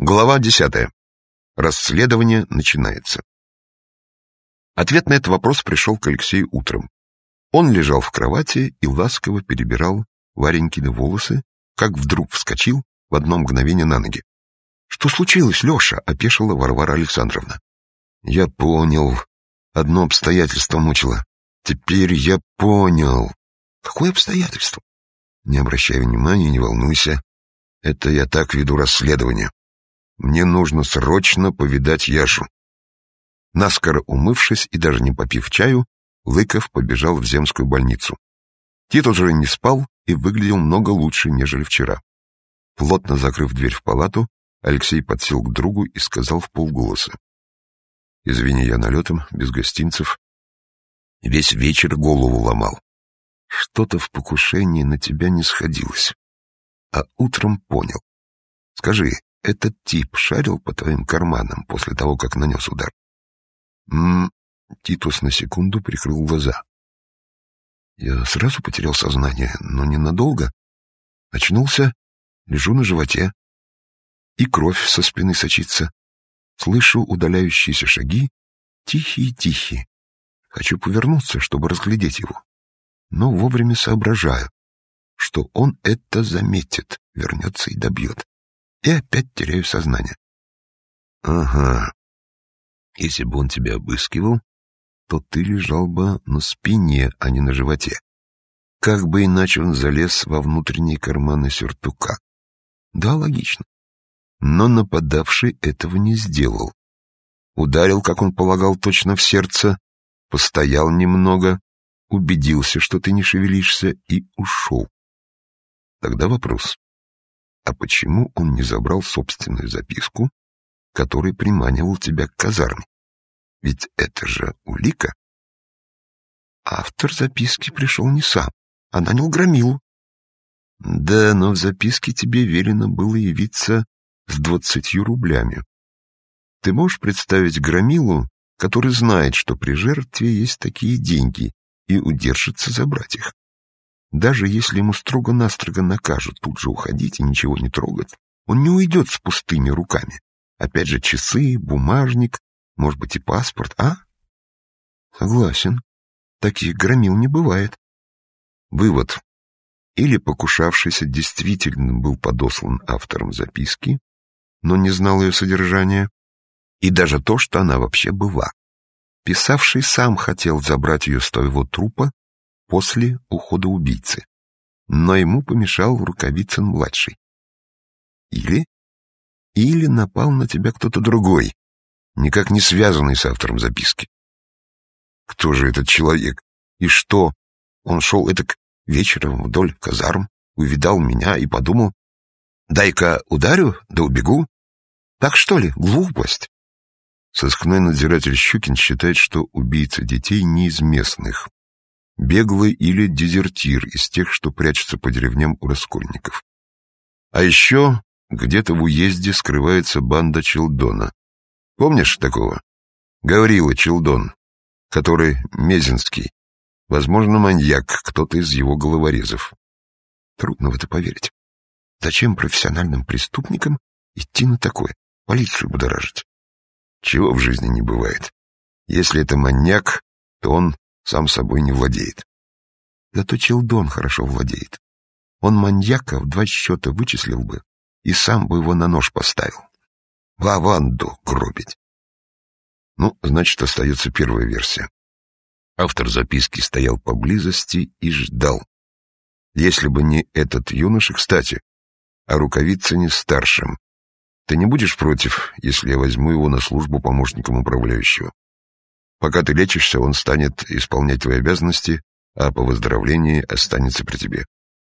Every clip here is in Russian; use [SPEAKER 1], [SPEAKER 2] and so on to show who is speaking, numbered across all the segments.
[SPEAKER 1] Глава 10. Расследование начинается. Ответ на этот вопрос пришел к Алексею утром. Он лежал в кровати и ласково перебирал Варенькины волосы, как вдруг вскочил в одно мгновение на ноги. — Что случилось, Леша? — опешила Варвара Александровна. — Я понял. Одно обстоятельство мучило. Теперь я понял. — Какое обстоятельство? — Не обращай внимания, не волнуйся. Это я так веду расследование. Мне нужно срочно повидать Яшу. Наскоро умывшись и даже не попив чаю, Лыков побежал в земскую больницу. Тит уже не спал и выглядел много лучше, нежели вчера. Плотно закрыв дверь в палату, Алексей подсел к другу и сказал вполголоса: — Извини, я налетом, без гостинцев. Весь вечер голову ломал. Что-то в покушении на тебя не сходилось. А утром понял. Скажи, этот тип шарил по твоим карманам после того, как нанес удар? Титус на секунду прикрыл глаза. Я сразу потерял сознание, но ненадолго. Очнулся, лежу на животе. И кровь со спины сочится. Слышу удаляющиеся шаги, тихие-тихие. Хочу повернуться, чтобы разглядеть его. Но вовремя соображаю, что он это заметит, вернется и добьет. И опять теряю сознание. Ага. Если бы он тебя обыскивал, то ты лежал бы на спине, а не на животе. Как бы иначе он залез во внутренние карманы сюртука. Да, логично. Но нападавший этого не сделал. Ударил, как он полагал, точно в сердце, постоял немного, убедился, что ты не шевелишься, и ушел. Тогда вопрос. А почему он не забрал собственную записку, которой приманивал тебя к казарме? Ведь это же улика. Автор записки пришел не сам, а нанял громилу. Да, но в записке тебе велено было явиться с 20 рублями. Ты можешь представить громилу, который знает, что при жертве есть такие деньги, и удержится забрать их? Даже если ему строго-настрого накажут тут же уходить и ничего не трогать, он не уйдет с пустыми руками. Опять же, часы, бумажник, может быть, и паспорт, а? Согласен. Таких громил не бывает. Вывод. Или покушавшийся действительно был подослан автором записки, но не знал ее содержания, и даже то, что она вообще была. Писавший сам хотел забрать ее с твоего трупа после ухода убийцы, но ему помешал Рукавицын-младший. Или напал на тебя кто-то другой, никак не связанный с автором записки. Кто же этот человек? И что? Он шел этак вечером вдоль казарм, увидал меня и подумал: дай-ка ударю, да убегу. Так что ли, глупость? Сыскной надзиратель Щукин считает, что убийца детей не из местных, беглый или дезертир из тех, что прячутся по деревням у раскольников. А еще где-то в уезде скрывается банда Челдона. Помнишь такого? Гаврила Челдон, который Мезенский. Возможно, маньяк, кто-то из его головорезов. Трудно в это поверить. Зачем профессиональным преступникам идти на такое, полицию будоражить? Чего в жизни не бывает. Если это маньяк, то он сам собой не владеет. Зато Челдон хорошо владеет. Он маньяка в 2 счета вычислил бы и сам бы его на нож поставил. Лаванду гробить. Ну, значит, остается первая версия. Автор записки стоял поблизости и ждал. Если бы не этот юноша, кстати, о Рукавицыне старшем, ты не будешь против, если я возьму его на службу помощником управляющего? Пока ты лечишься, он станет исполнять твои обязанности, а по выздоровлении останется при тебе.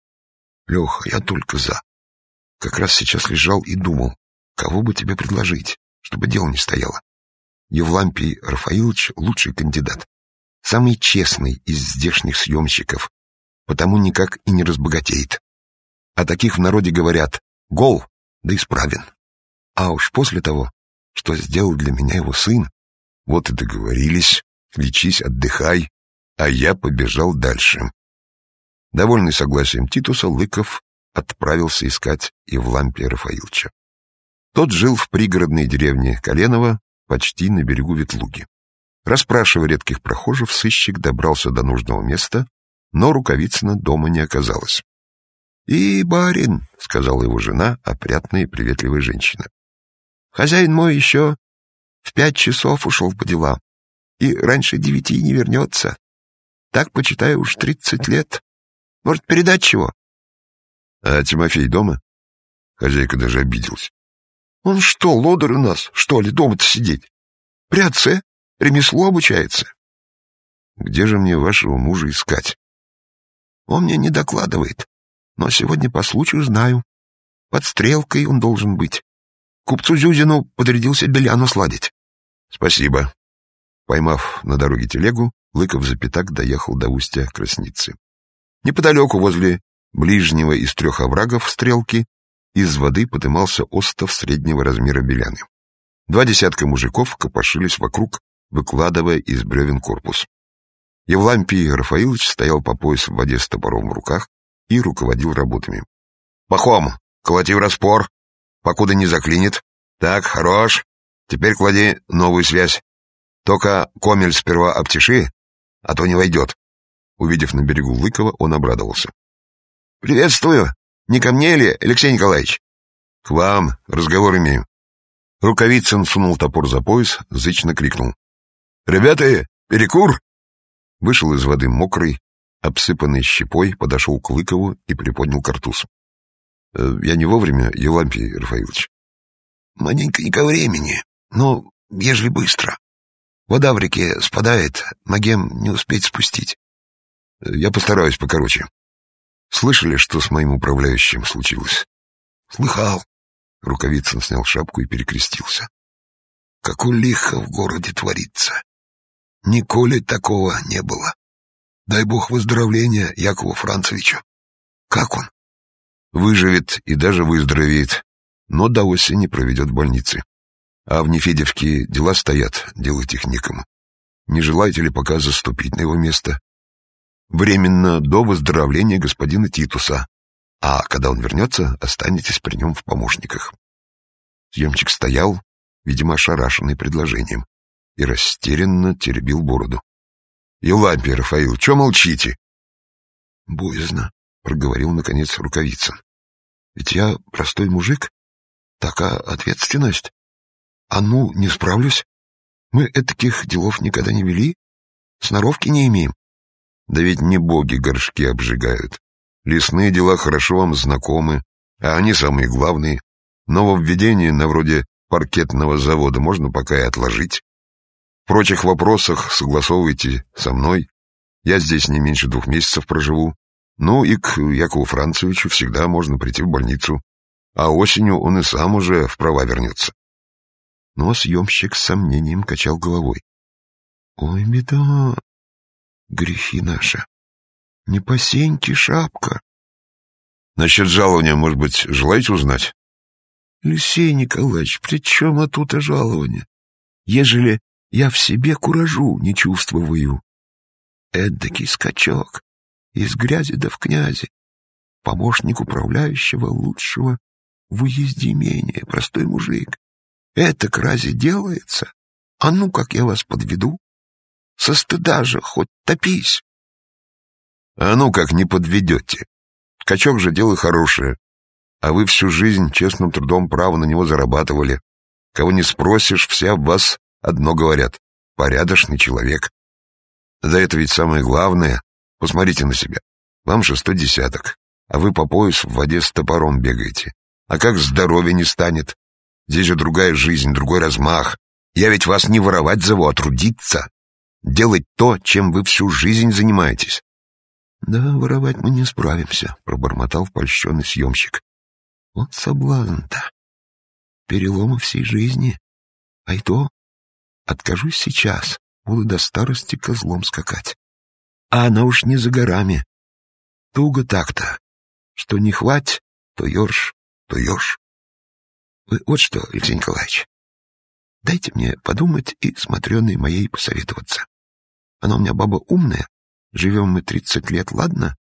[SPEAKER 1] Леха, я только за. Как раз сейчас лежал и думал, кого бы тебе предложить, чтобы дело не стояло. Евлампий Рафаилович — лучший кандидат. Самый честный из здешних съемщиков, потому никак и не разбогатеет. О таких в народе говорят: гол, да исправен. А уж после того, что сделал для меня его сын, вот и договорились, лечись, отдыхай, а я побежал дальше. Довольный согласием Титуса, Лыков отправился искать Евлампия Рафаиловича. Тот жил в пригородной деревне Коленово, почти на берегу Ветлуги. Расспрашивая редких прохожих, сыщик добрался до нужного места, но Рукавицына дома не оказалось. «И, барин», — сказала его жена, опрятная и приветливая женщина, — «хозяин мой еще в 5 часов ушел по делам, и раньше 9 не вернется. Так, почитаю, уж 30 лет. Может, передать чего?» «А Тимофей дома?» Хозяйка даже обиделась. «Он что, лодырь у нас, что ли, дома-то сидеть? При отце ремесло обучается». «Где же мне вашего мужа искать?» «Он мне не докладывает, но сегодня по случаю знаю. Под стрелкой он должен быть. Купцу Зюзину подрядился Беляну сладить». «Спасибо». Поймав на дороге телегу, Лыков за пятак доехал до устья Красницы. Неподалеку, возле ближнего из 3 оврагов стрелки, из воды подымался остов среднего размера Беляны. 2 десятка мужиков копошились вокруг, выкладывая из бревен корпус. Евлампий Рафаилович стоял по пояс в воде с топором в руках и руководил работами. «Пахом, колоти в распор, покуда не заклинит. Так, хорош. Теперь клади новую связь. Только комель сперва обтеши, а то не войдет». Увидев на берегу Лыкова, он обрадовался. «Приветствую. Не ко мне ли, Алексей Николаевич?» «К вам. Разговор имею». Рукавицын сунул топор за пояс, зычно крикнул: «Ребята, перекур!» Вышел из воды мокрый, обсыпанный щепой, подошел к Лыкову и приподнял картуз. «Я не вовремя, Евлампий Рафаилович?» «Маленько времени, но ежели быстро. Вода в реке спадает, ногем не успеть спустить». «Я постараюсь покороче. Слышали, что с моим управляющим случилось?» «Слыхал». Рукавицын снял шапку и перекрестился. «Какое лихо в городе творится! Николи такого не было. Дай бог выздоровления Якову Францевичу. Как он?» «Выживет и даже выздоровеет, но до осени проведет в больнице. А в Нефедевке дела стоят, делать их некому. Не желаете ли пока заступить на его место? Временно до выздоровления господина Титуса, а когда он вернется, останетесь при нем в помощниках». Съемщик стоял, видимо, ошарашенный предложением, и растерянно теребил бороду. «Евлампий Рафаил, чё молчите?» «Боязно», — проговорил, наконец, Рукавицын. «Ведь я простой мужик, такая ответственность. А ну, не справлюсь. Мы этаких делов никогда не вели, сноровки не имеем». «Да ведь не боги горшки обжигают. Лесные дела хорошо вам знакомы, а они самые главные. Нововведение на вроде паркетного завода можно пока и отложить. В прочих вопросах согласовывайте со мной. Я здесь не меньше 2 месяцев проживу. Ну и к Якову Францевичу всегда можно прийти в больницу. А осенью он и сам уже в права вернется». Но съемщик с сомнением качал головой. «Ой, беда, грехи наши. Не по сеньке шапка». «Насчет жалования, может быть, желаете узнать?» «Алексей Николаевич, при чем тут жалование, ежели я в себе куражу не чувствую? Эдакий скачок из грязи да в князи, помощник управляющего лучшего в уезде имения, простой мужик. Это к разе делается? А ну, как я вас подведу? Со стыда же хоть топись». «А ну, как не подведете. Скачок же дело хорошее. А вы всю жизнь честным трудом право на него зарабатывали. Кого не спросишь, все об вас одно говорят: порядочный человек. Да это ведь самое главное. Посмотрите на себя. Вам 6-й десяток, а вы по пояс в воде с топором бегаете. А как здоровья не станет? Здесь же другая жизнь, другой размах. Я ведь вас не воровать зову, а трудиться. Делать то, чем вы всю жизнь занимаетесь». «Да, воровать мы не справимся», — пробормотал польщенный съемщик. «Вот соблазн-то. Переломы всей жизни. А и то откажусь сейчас, буду до старости козлом скакать. А она уж не за горами. Туго так-то, что не хвать, то ерш, то ешь. Вы вот что, Алексей Николаевич, дайте мне подумать и с Матрёной моей посоветоваться. Она у меня баба умная, живем мы 30 лет, ладно?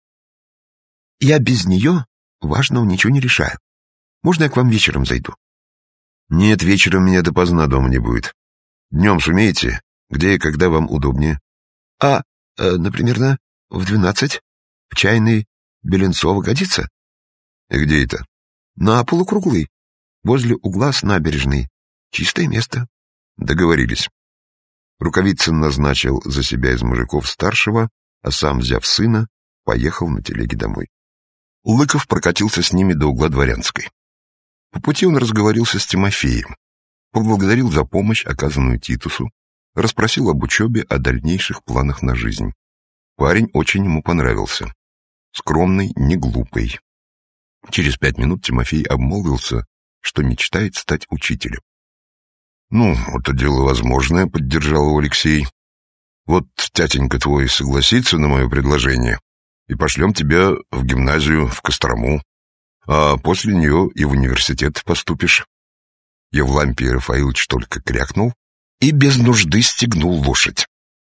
[SPEAKER 1] Я без нее важного ничего не решаю. Можно я к вам вечером зайду?» Нет, вечером меня допоздна дома не будет. Днем сумеете? Где и когда вам удобнее?
[SPEAKER 2] Например, в 12? В чайной Беленцова годится?
[SPEAKER 1] И где это?
[SPEAKER 2] На Полукруглой, возле угла с набережной. Чистое место.
[SPEAKER 1] Договорились. Рукавицын назначил за себя из мужиков старшего, а сам, взяв сына, поехал на телеге домой. Лыков прокатился с ними до угла Дворянской. По пути он разговорился с Тимофеем, поблагодарил за помощь, оказанную Титусу, расспросил об учебе, о дальнейших планах на жизнь. Парень очень ему понравился. Скромный, не глупый. Через 5 минут Тимофей обмолвился, что мечтает стать учителем. «Ну, это дело возможное», — поддержал его Алексей. «Вот тятенька твой согласится на мое предложение, и пошлем тебя в гимназию в Кострому, а после нее и в университет поступишь». Евлампий Рафаилович только крякнул и без нужды стегнул лошадь.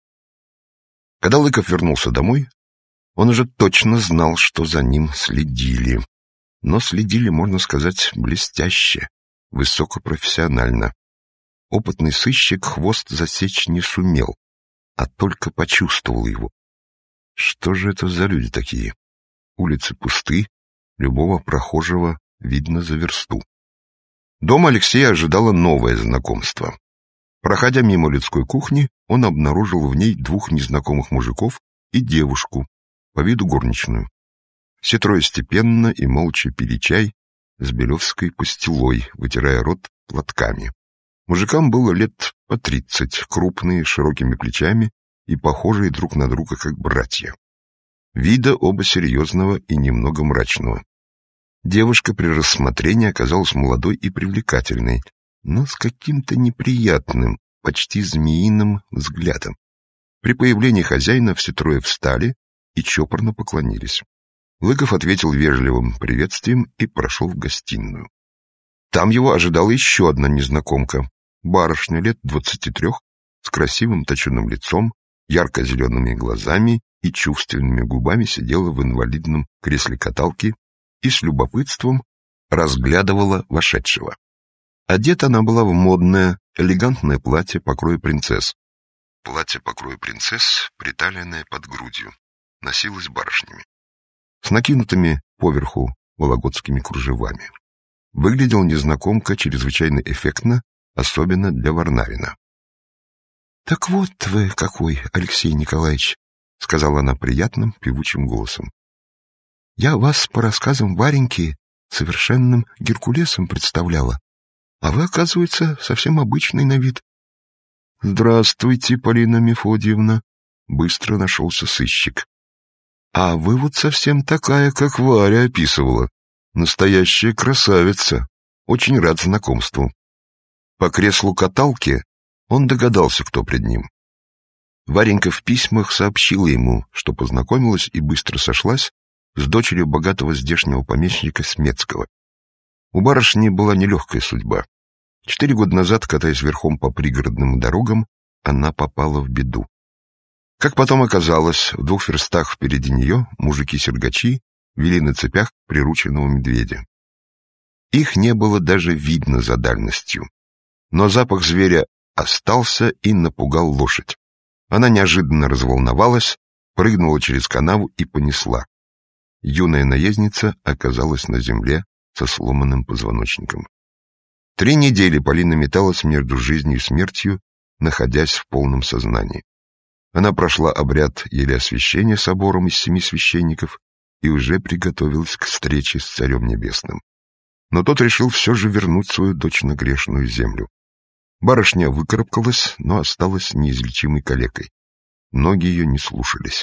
[SPEAKER 1] Когда Лыков вернулся домой, он уже точно знал, что за ним следили. Но следили, можно сказать, блестяще, высокопрофессионально. Опытный сыщик хвост засечь не сумел, а только почувствовал его. Что же это за люди такие? Улицы пусты, любого прохожего видно за версту. Дома Алексея ожидало новое знакомство. Проходя мимо людской кухни, он обнаружил в ней 2 незнакомых мужиков и девушку, по виду горничную. Все трое степенно и молча пили чай с белевской пастилой, вытирая рот платками. Мужикам было лет по 30, крупные, с широкими плечами и похожие друг на друга как братья. Вида оба серьезного и немного мрачного. Девушка при рассмотрении оказалась молодой и привлекательной, но с каким-то неприятным, почти змеиным взглядом. При появлении хозяина все трое встали и чопорно поклонились. Лыков ответил вежливым приветствием и прошел в гостиную. Там его ожидала еще одна незнакомка, барышня лет 23, с красивым точеным лицом, ярко-зелеными глазами и чувственными губами сидела в инвалидном кресле каталки и с любопытством разглядывала вошедшего. Одета она была в модное, элегантное платье покроя принцесс. Платье покроя принцесс, приталенное под грудью, носилось барышнями, с накинутыми поверху вологодскими кружевами. Выглядел незнакомка чрезвычайно эффектно, особенно для Варнавина. — Так вот вы какой, Алексей Николаевич, — сказала она приятным, певучим голосом. — Я вас по рассказам Вареньки совершенным Геркулесом представляла, а вы, оказывается, совсем обычный на вид. — Здравствуйте, Полина Мефодьевна, — быстро нашелся сыщик. — А вы вот совсем такая, как Варя описывала. Настоящая красавица. Очень рад знакомству. По креслу каталки он догадался, кто пред ним. Варенька в письмах сообщила ему, что познакомилась и быстро сошлась с дочерью богатого здешнего помещика Смецкого. У барышни была нелегкая судьба. 4 года назад, катаясь верхом по пригородным дорогам, она попала в беду. Как потом оказалось, в 2 верстах впереди нее мужики-сергачи вели на цепях прирученного медведя. Их не было даже видно за дальностью. Но запах зверя остался и напугал лошадь. Она неожиданно разволновалась, прыгнула через канаву и понесла. Юная наездница оказалась на земле со сломанным позвоночником. 3 недели Полина металась между жизнью и смертью, находясь в полном сознании. Она прошла обряд елеосвящения собором из 7 священников и уже приготовилась к встрече с Царем Небесным. Но тот решил все же вернуть свою дочь на грешную землю. Барышня выкарабкалась, но осталась неизлечимой калекой. Ноги ее не слушались.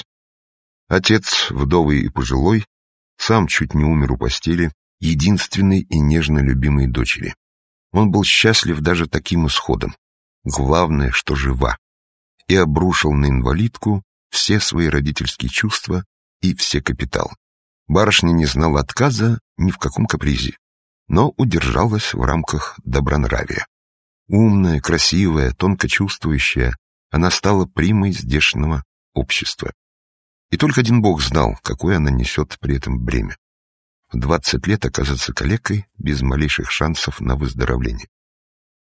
[SPEAKER 1] Отец, вдовый и пожилой, сам чуть не умер у постели единственной и нежно любимой дочери. Он был счастлив даже таким исходом. Главное, что жива. И обрушил на инвалидку все свои родительские чувства и все капитал. Барышня не знала отказа ни в каком капризе, но удержалась в рамках добронравия. Умная, красивая, тонко чувствующая, она стала примой здешнего общества. И только один Бог знал, какое она несет при этом бремя. В 20 лет оказаться калекой без малейших шансов на выздоровление.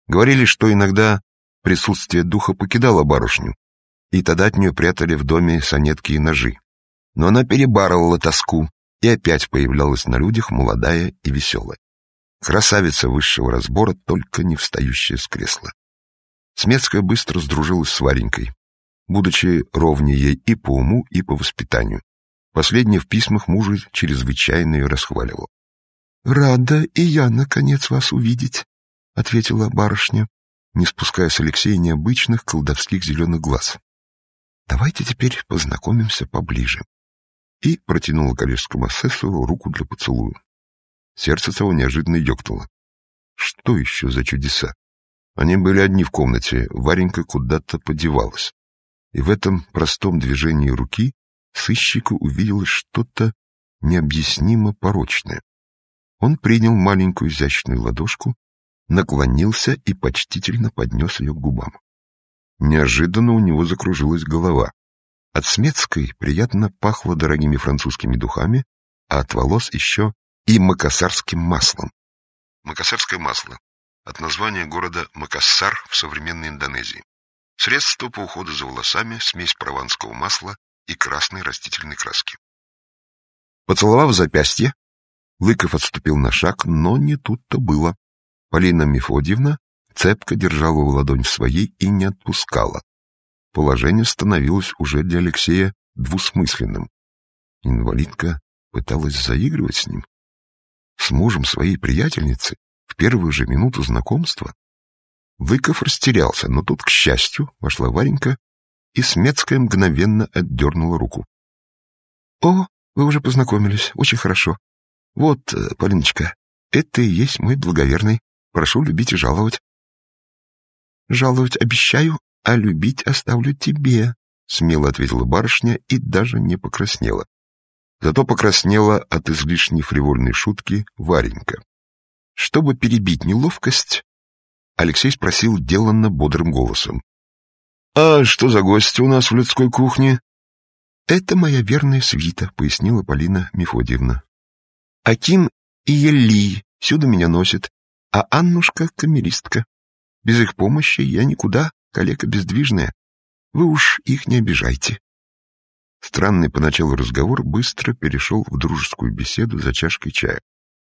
[SPEAKER 1] Говорили, что иногда присутствие духа покидало барышню, и тогда от нее прятали в доме сонетки и ножи. Но она перебарывала тоску и опять появлялась на людях молодая и веселая. Красавица высшего разбора, только не встающая с кресла. Смецкая быстро сдружилась с Варенькой, будучи ровнее ей и по уму, и по воспитанию. Последняя в письмах мужа чрезвычайно ее расхваливала. «Рада и я, наконец, вас увидеть», — ответила барышня, не спуская с Алексея необычных колдовских зеленых глаз. «Давайте теперь познакомимся поближе». И протянула коллежскому асессору руку для поцелуя. Сердце того неожиданно ёкнуло. Что еще за чудеса? Они были одни в комнате, Варенька куда-то подевалась. И в этом простом движении руки сыщику увиделось что-то необъяснимо порочное. Он принял маленькую изящную ладошку, наклонился и почтительно поднес ее к губам. Неожиданно у него закружилась голова. От Смецкой приятно пахло дорогими французскими духами, а от волос еще и макассарским маслом. Макассарское масло — от названия города Макассар в современной Индонезии. Средство по уходу за волосами, смесь прованского масла и красной растительной краски. Поцеловав запястье, Лыков отступил на шаг, но не тут-то было. Полина Мефодьевна цепко держала его ладонь в своей и не отпускала. Положение становилось уже для Алексея двусмысленным. Инвалидка пыталась заигрывать с ним. С мужем своей приятельницы в первую же минуту знакомства. Лыков растерялся, но тут, к счастью, вошла Варенька, и Смецкая мгновенно отдернула руку. — О, вы уже познакомились, очень хорошо. Вот, Полиночка, это и есть мой благоверный. Прошу любить и жаловать. — Жаловать обещаю, а любить оставлю тебе, — смело ответила барышня и даже не покраснела. Зато покраснела от излишней фривольной шутки Варенька. Чтобы перебить неловкость, Алексей спросил деланно бодрым голосом. — А что за гости у нас в людской кухне? — Это моя верная свита, — пояснила Полина Мефодьевна. — Аким и Елли всюду меня носят, а Аннушка — камеристка. Без их помощи я никуда, калека бездвижная. Вы уж их не обижайте. Странный поначалу разговор быстро перешел в дружескую беседу за чашкой чая.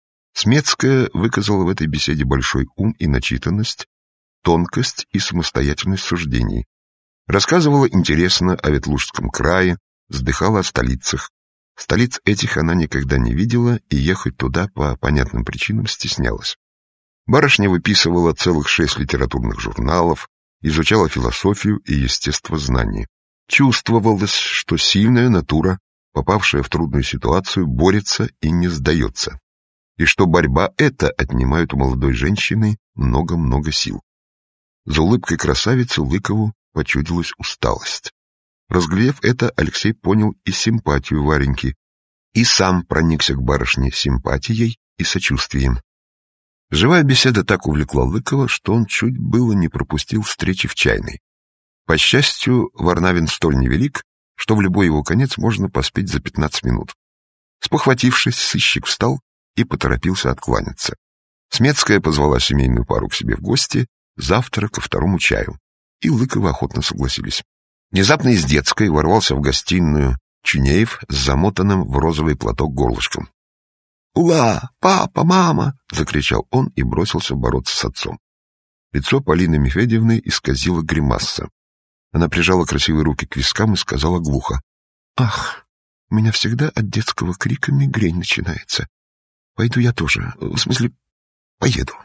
[SPEAKER 1] Смецкая выказала в этой беседе большой ум и начитанность, тонкость и самостоятельность суждений. Рассказывала интересно о Ветлужском крае, вздыхала о столицах. Столиц этих она никогда не видела и ехать туда по понятным причинам стеснялась. Барышня выписывала целых 6 литературных журналов, изучала философию и естествознание. Чувствовалось, что сильная натура, попавшая в трудную ситуацию, борется и не сдается, и что борьба эта отнимает у молодой женщины много-много сил. За улыбкой красавицы Лыкову почудилась усталость. Разглядев это, Алексей понял и симпатию Вареньки, и сам проникся к барышне симпатией и сочувствием. Живая беседа так увлекла Лыкова, что он чуть было не пропустил встречи в чайной. По счастью, Варнавин столь невелик, что в любой его конец можно поспеть за 15 минут. Спохватившись, сыщик встал и поторопился откланяться. Смецкая позвала семейную пару к себе в гости завтра ко второму чаю, и Лыковы охотно согласились. Внезапно из детской ворвался в гостиную Чунеев с замотанным в розовый платок горлышком. «Ула! Папа! Мама!» — закричал он и бросился бороться с отцом. Лицо Полины Мефедьевны исказило гримаса. Она прижала красивые руки к вискам и сказала глухо: «Ах, у меня всегда от детского крика мигрень начинается. Пойду я тоже, в смысле, поеду».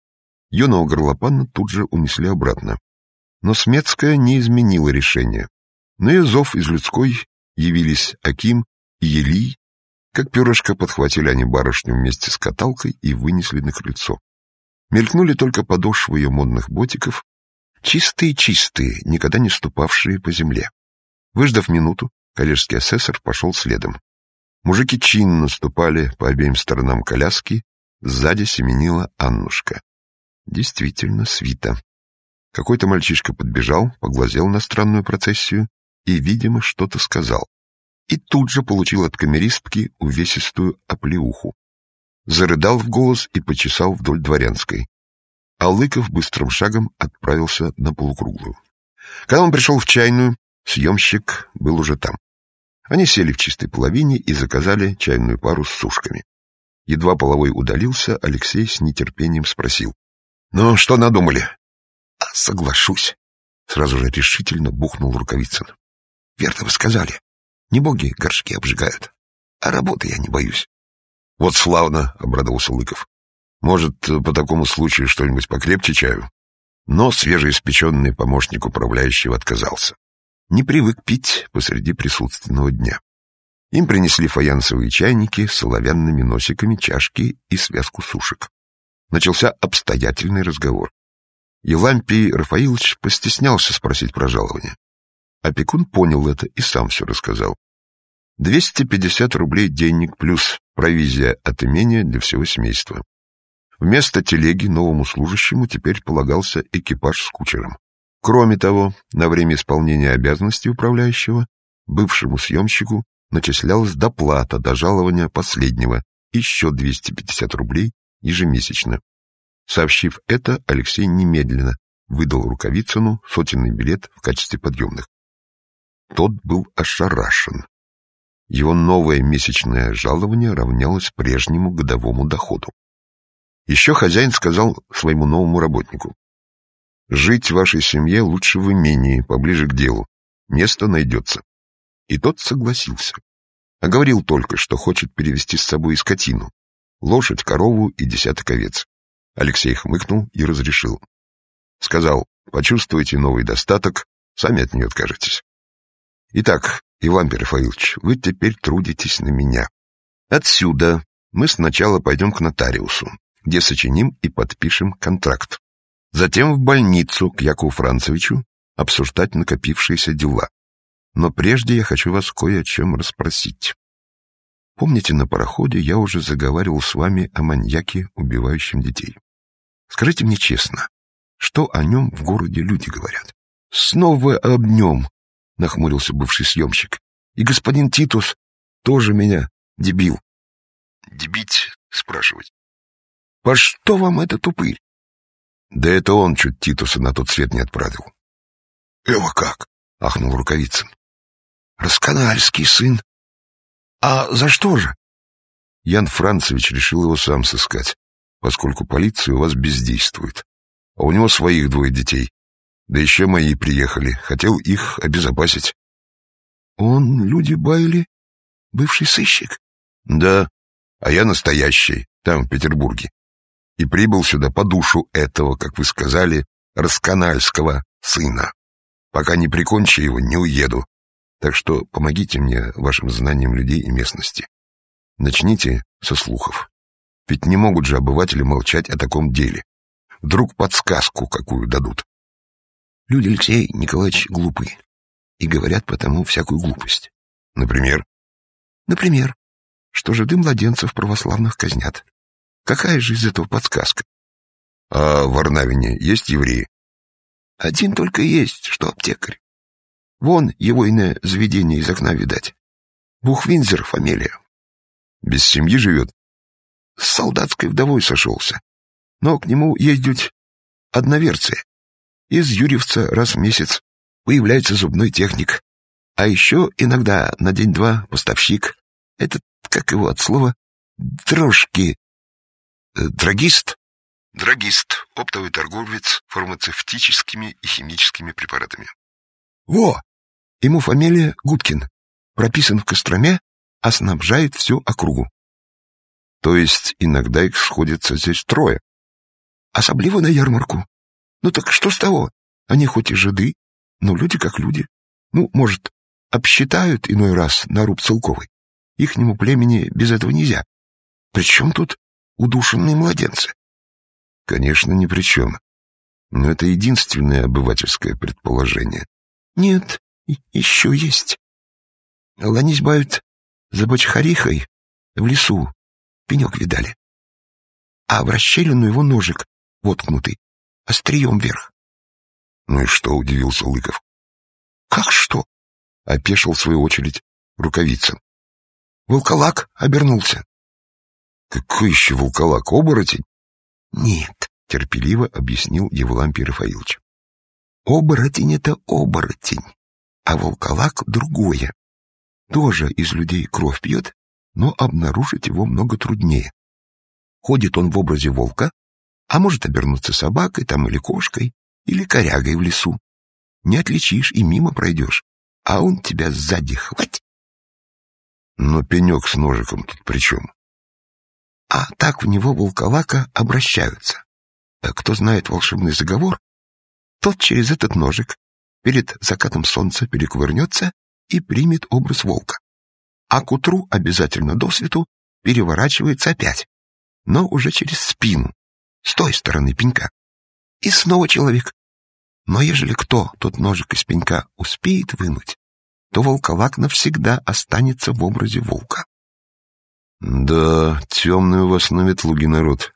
[SPEAKER 1] Юного горлопана тут же унесли обратно. Но Смецкая не изменила решения. На ее зов из людской явились Аким и Елий. Как перышко подхватили они барышню вместе с каталкой и вынесли на крыльцо. Мелькнули только подошвы ее модных ботиков, чистые-чистые, никогда не ступавшие по земле. Выждав минуту, коллежский асессор пошел следом. Мужики чинно ступали по обеим сторонам коляски, сзади семенила Аннушка. Действительно, свита. Какой-то мальчишка подбежал, поглазел на странную процессию и, видимо, что-то сказал. И тут же получил от камеристки увесистую оплеуху. Зарыдал в голос и почесал вдоль Дворянской. а Лыков быстрым шагом отправился на Полукруглую. Когда он пришел в чайную, съемщик был уже там. Они сели в чистой половине и заказали чайную пару с сушками. Едва половой удалился, Алексей с нетерпением спросил: «Ну, что надумали?»
[SPEAKER 2] «Соглашусь», — сразу же решительно бухнул Рукавицын. «Верно вы сказали. Не боги горшки обжигают, а работы я не боюсь».
[SPEAKER 1] «Вот славно», — обрадовался Лыков. «Может, по такому случаю что-нибудь покрепче чаю?» Но свежеиспеченный помощник управляющего отказался. Не привык пить посреди присутственного дня. Им принесли фаянсовые чайники с оловянными носиками, чашки и связку сушек. Начался обстоятельный разговор. Евлампий Рафаилович постеснялся спросить про жалование. Опекун понял это и сам все рассказал. 250 рублей денег плюс провизия от имения для всего семейства. Вместо телеги новому служащему теперь полагался экипаж с кучером. Кроме того, на время исполнения обязанностей управляющего бывшему съемщику начислялась доплата до жалования последнего, еще 250 рублей ежемесячно. Сообщив это, Алексей немедленно выдал Рукавицыну сотенный билет в качестве подъемных. Тот был ошарашен. Его новое месячное жалование равнялось прежнему годовому доходу. Еще хозяин сказал своему новому работнику: «Жить в вашей семье лучше в имении, поближе к делу. Место найдется». И тот согласился. А говорил только, что хочет перевести с собой и скотину: лошадь, корову и 10 овец. Алексей хмыкнул и разрешил. Сказал: «Почувствуйте новый достаток, сами от нее откажетесь». «Итак, Евлампий Рафаилович, вы теперь трудитесь на меня. Отсюда мы сначала пойдем к нотариусу, где сочиним и подпишем контракт. Затем в больницу к Якову Францевичу обсуждать накопившиеся дела. Но прежде я хочу вас кое о чем расспросить. Помните, на пароходе я уже заговаривал с вами о маньяке, убивающем детей? Скажите мне честно, что о нем в городе люди говорят?» «Снова об нем», — нахмурился бывший съемщик. «И господин Титус тоже меня дебил». «Дебить?» — спрашивать.
[SPEAKER 2] «По что вам этот упырь?»
[SPEAKER 1] «Да это он чуть Титуса на тот свет не отправил».
[SPEAKER 2] «Эва как?» — ахнул Рукавицын. «Расканальский сын. А за что же?»
[SPEAKER 1] Ян Францевич решил его сам сыскать, поскольку полиция у вас бездействует. А у него своих 2 детей. Да еще мои приехали. Хотел их обезопасить».
[SPEAKER 2] «Он люди Байли? Бывший сыщик?»
[SPEAKER 1] «Да, а я настоящий, там, в Петербурге. И прибыл сюда по душу этого, как вы сказали, расканальского сына. Пока не прикончу его, не уеду. Так что помогите мне вашим знанием людей и местности. Начните со слухов. Ведь не могут же обыватели молчать о таком деле. Вдруг подсказку какую дадут».
[SPEAKER 2] «Люди, Алексей Николаевич, глупые и говорят потому всякую глупость».
[SPEAKER 1] «Например?»
[SPEAKER 2] «Например, что жиды младенцев православных казнят. Какая же из этого подсказка?»
[SPEAKER 1] «А в Варнавине есть евреи?»
[SPEAKER 2] «Один только есть, что аптекарь. Вон его иное заведение из окна видать. Бухвинзер фамилия».
[SPEAKER 1] «Без семьи живет?»
[SPEAKER 2] «С солдатской вдовой сошелся. Но к нему ездит одноверция. Из Юрьевца раз в месяц появляется зубной техник. А еще иногда на день-два поставщик. Этот, как его от слова, дрожки. Драгист?»
[SPEAKER 1] «Драгист, оптовый торговец фармацевтическими и химическими препаратами».
[SPEAKER 2] «Во! Ему фамилия Гудкин. Прописан в Костроме, а снабжает всю округу».
[SPEAKER 1] «То есть иногда их сходится здесь 3?
[SPEAKER 2] «Особливо на ярмарку. Ну так что с того? Они хоть и жиды, но люди как люди. Ну, может, обсчитают иной раз на руб целковый. Ихнему племени без этого нельзя. Причем тут удушенные младенцы?»
[SPEAKER 1] «Конечно, ни при чем. Но это единственное обывательское предположение».
[SPEAKER 2] «Нет, еще есть. Ланись бают за бочхарихой в лесу. Пенек видали. А в расщелину его ножик воткнутый, острием вверх».
[SPEAKER 1] «Ну и что?» — удивился Лыков.
[SPEAKER 2] «Как что?»
[SPEAKER 1] — опешил в свою очередь Рукавицын.
[SPEAKER 2] «Волколак обернулся».
[SPEAKER 1] «Какой еще волколак? Оборотень?»
[SPEAKER 2] «Нет, — терпеливо объяснил Евлампий Рафаилович. «Оборотень — это оборотень, а волколак — другое. Тоже из людей кровь пьет, но обнаружить его много труднее. Ходит он в образе волка, а может обернуться собакой там или кошкой, или корягой в лесу. Не отличишь и мимо пройдешь, а он тебя сзади хвать».
[SPEAKER 1] Но пенек с ножиком тут при чем?
[SPEAKER 2] А так в него волколака обращаются. А кто знает волшебный заговор, тот через этот ножик перед закатом солнца перекувырнется и примет образ волка. А к утру обязательно досвету переворачивается опять, но уже через спину, с той стороны пенька. И снова человек. Но ежели кто тот ножик из пенька успеет вынуть, то волколак навсегда останется в образе волка.
[SPEAKER 1] Да, темный у вас на ветлуге народ.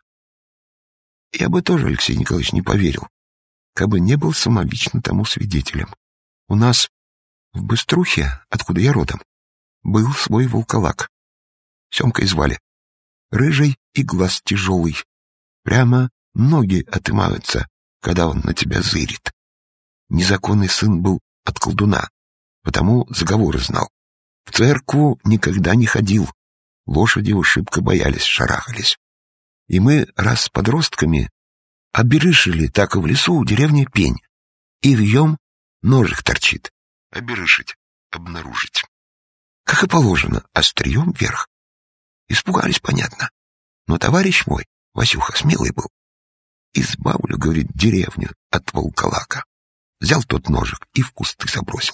[SPEAKER 2] Я бы тоже, Алексей Николаевич, не поверил, кабы не был самолично тому свидетелем. У нас в Быструхе, откуда я родом, был свой волколак. Семкой звали. Рыжий и глаз тяжелый. Прямо ноги отымаются, когда он на тебя зырит. Незаконный сын был от колдуна, потому заговоры знал. В церкву никогда не ходил. Лошади его шибко боялись, шарахались. И мы раз с подростками оберышили так и в лесу у деревни пень. И вьем ножик торчит. Оберышить, обнаружить. Как и положено, острием вверх. Испугались, понятно. Но товарищ мой, Васюха, смелый был. Избавлю, говорит, деревню от волколака. Взял тот ножик и в кусты забросил.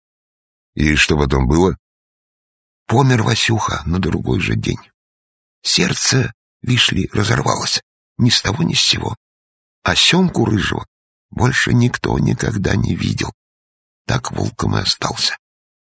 [SPEAKER 1] И что потом было?
[SPEAKER 2] Помер Васюха на другой же день. Сердце, вишь ли, разорвалось. Ни с того, ни с сего. А Семку рыжего больше никто никогда не видел. Так волком и остался.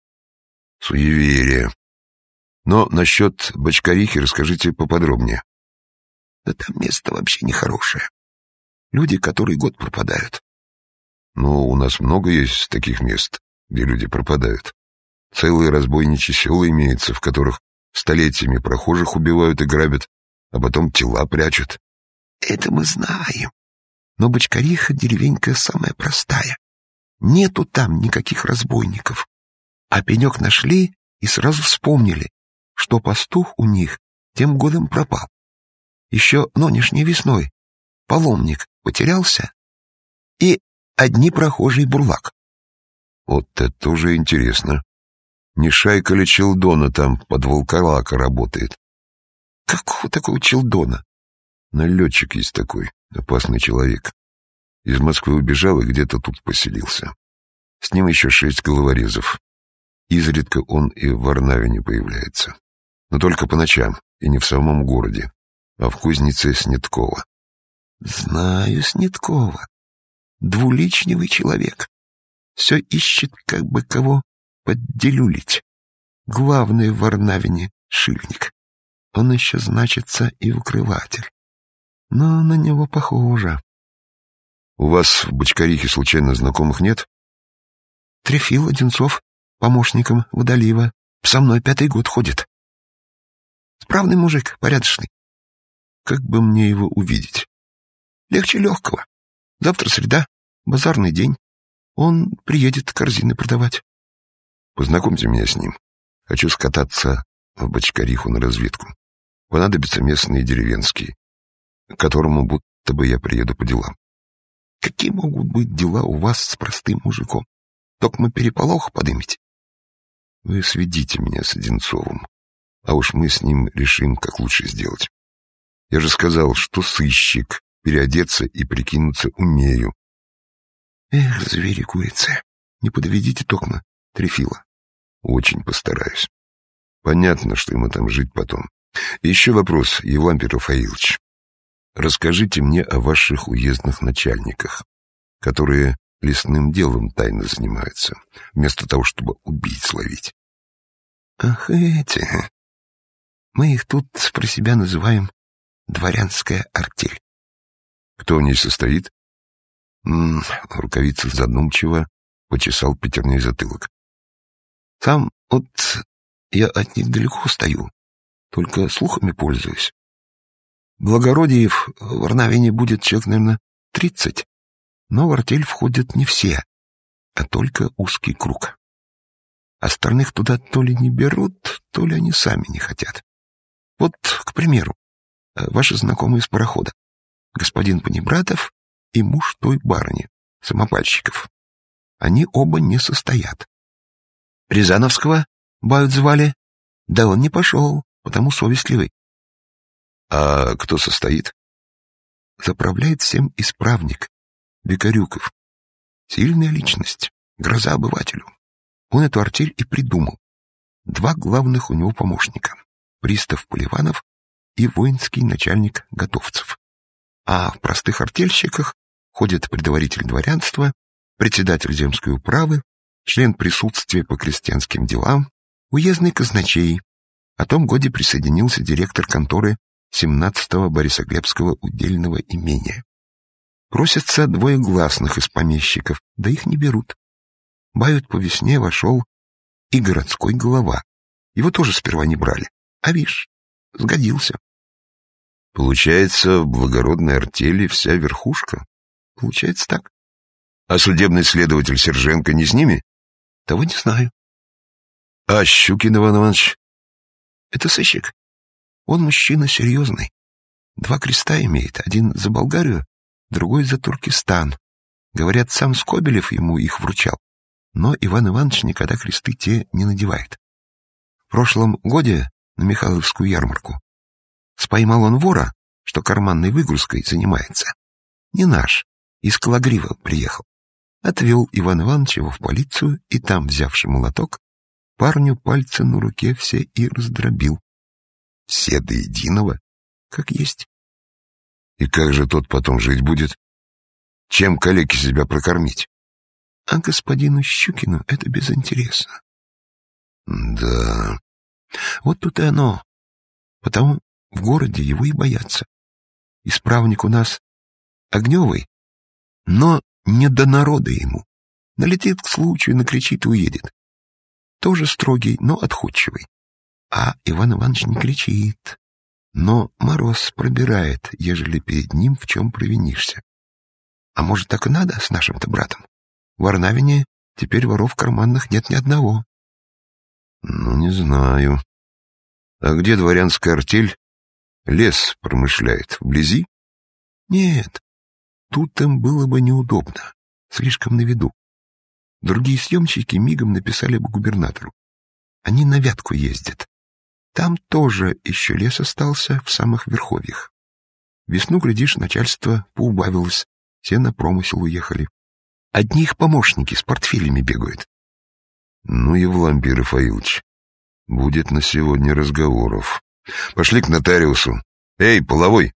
[SPEAKER 1] Суеверие. Но насчет Бочкарихи расскажите поподробнее.
[SPEAKER 2] Да там место вообще нехорошее. Люди, которые год пропадают.
[SPEAKER 1] Ну, у нас много есть таких мест, где люди пропадают. Целые разбойничьи села имеются, в которых столетиями прохожих убивают и грабят, а потом тела прячут.
[SPEAKER 2] Это мы знаем. Но Бочкариха деревенька самая простая. Нету там никаких разбойников. А пенек нашли и сразу вспомнили, что пастух у них тем годом пропал. Еще нынешней весной паломник потерялся, и одни прохожий бурлак.
[SPEAKER 1] Вот это уже интересно. Не шайка ли Челдона там под волколака работает?
[SPEAKER 2] Какого такого Челдона?
[SPEAKER 1] Налетчик есть такой, опасный человек. Из Москвы убежал и где-то тут поселился. С ним еще 6 головорезов. Изредка он и в Варнавине появляется. Но только по ночам, и не в самом городе, а в кузнице Снеткова.
[SPEAKER 2] Знаю Снеткова. Двуличневый человек. Все ищет, как бы кого подделюлить. Главный в Варнавине — шильник. Он еще значится и укрыватель. Но на него похоже.
[SPEAKER 1] У вас в Бочкарихе случайно знакомых нет?
[SPEAKER 2] Трефил Одинцов, помощником Водолива, со мной 5-й год ходит. Справный мужик, порядочный.
[SPEAKER 1] Как бы мне его увидеть?
[SPEAKER 2] Легче легкого. Завтра среда, базарный день. Он приедет корзины продавать.
[SPEAKER 1] Познакомьте меня с ним. Хочу скататься в Бочкариху на разведку. Понадобятся местные деревенские, к которому будто бы я приеду по делам.
[SPEAKER 2] Какие могут быть дела у вас с простым мужиком? Только мы переполох подымете.
[SPEAKER 1] Вы сведите меня с Одинцовым, а уж мы с ним решим, как лучше сделать. Я же сказал, что сыщик, переодеться и прикинуться умею.
[SPEAKER 2] Эх, звери-курицы, не подведите токма Трефила.
[SPEAKER 1] Очень постараюсь. Понятно, что ему там жить потом. Еще вопрос, Евлампий Рафаилович. Расскажите мне о ваших уездных начальниках, которые лесным делом тайно занимаются, вместо того, чтобы убийц ловить.
[SPEAKER 2] Ах, эти. Мы их тут про себя называем дворянская артель.
[SPEAKER 1] Кто в ней состоит? Рукавица задумчиво почесал пятерней затылок.
[SPEAKER 2] Сам вот я от них далеко стою, только слухами пользуюсь. Благородиев в Арнавине будет человек, наверное, 30, но в артель входят не все, а только узкий круг. Остальных туда то ли не берут, то ли они сами не хотят. Вот, к примеру, ваши знакомые с парохода, господин Панибратов и муж той барыни, Самопальщиков. Они оба не состоят. Рязановского бают звали, да он не пошел, потому совестливый.
[SPEAKER 1] А кто состоит?
[SPEAKER 2] Заправляет всем исправник, Бекарюков. Сильная личность, гроза обывателю. Он эту артель и придумал. 2 главных у него помощника — пристав Поливанов и воинский начальник Готовцев. А в простых артельщиках ходят предваритель дворянства, председатель земской управы, член присутствия по крестьянским делам, уездный казначей. О том годе присоединился директор конторы 17-го Борисоглебского удельного имения. Просятся 2 гласных из помещиков, да их не берут. Бают по весне вошел и городской голова. Его тоже сперва не брали. А вишь, сгодился.
[SPEAKER 1] Получается, в благородной артели вся верхушка?
[SPEAKER 2] Получается так.
[SPEAKER 1] А судебный следователь Серженко не с ними?
[SPEAKER 2] Того не знаю.
[SPEAKER 1] А Щукин Иван Иванович?
[SPEAKER 2] Это сыщик. Он мужчина серьезный. 2 креста имеет, один за Болгарию, другой за Туркестан. Говорят, сам Скобелев ему их вручал. Но Иван Иванович никогда кресты те не надевает. В прошлом годе на Михайловскую ярмарку споймал он вора, что карманной выгрузкой занимается. Не наш, из Калагрива приехал. Отвел Иван Иванович его в полицию, и там, взявши молоток, парню пальцы на руке все и раздробил.
[SPEAKER 1] Все до единого?
[SPEAKER 2] Как есть.
[SPEAKER 1] И как же тот потом жить будет? Чем калеке себя прокормить?
[SPEAKER 2] А господину Щукину это безинтересно.
[SPEAKER 1] Да.
[SPEAKER 2] Вот тут и оно. Потому в городе его и боятся. Исправник у нас огневый, но не до народа ему. Налетит к случаю, накричит и уедет. Тоже строгий, но отходчивый. А Иван Иванович не кричит, но мороз пробирает, ежели перед ним в чем провинишься. А может, так и надо с нашим-то братом? В Арнавине теперь воров карманных нет ни одного.
[SPEAKER 1] Ну, не знаю. А где дворянская артель? Лес промышляет. Вблизи?
[SPEAKER 2] Нет, тут им было бы неудобно, слишком на виду. Другие съемщики мигом написали бы губернатору. Они на Вятку ездят. Там тоже еще лес остался в самых верховьях. Весну, глядишь, начальство поубавилось, все на промысел уехали. Одни их помощники с портфелями бегают.
[SPEAKER 1] Ну, Евлампий Рафаилович, будет на сегодня разговоров. Пошли к нотариусу. Эй, половой!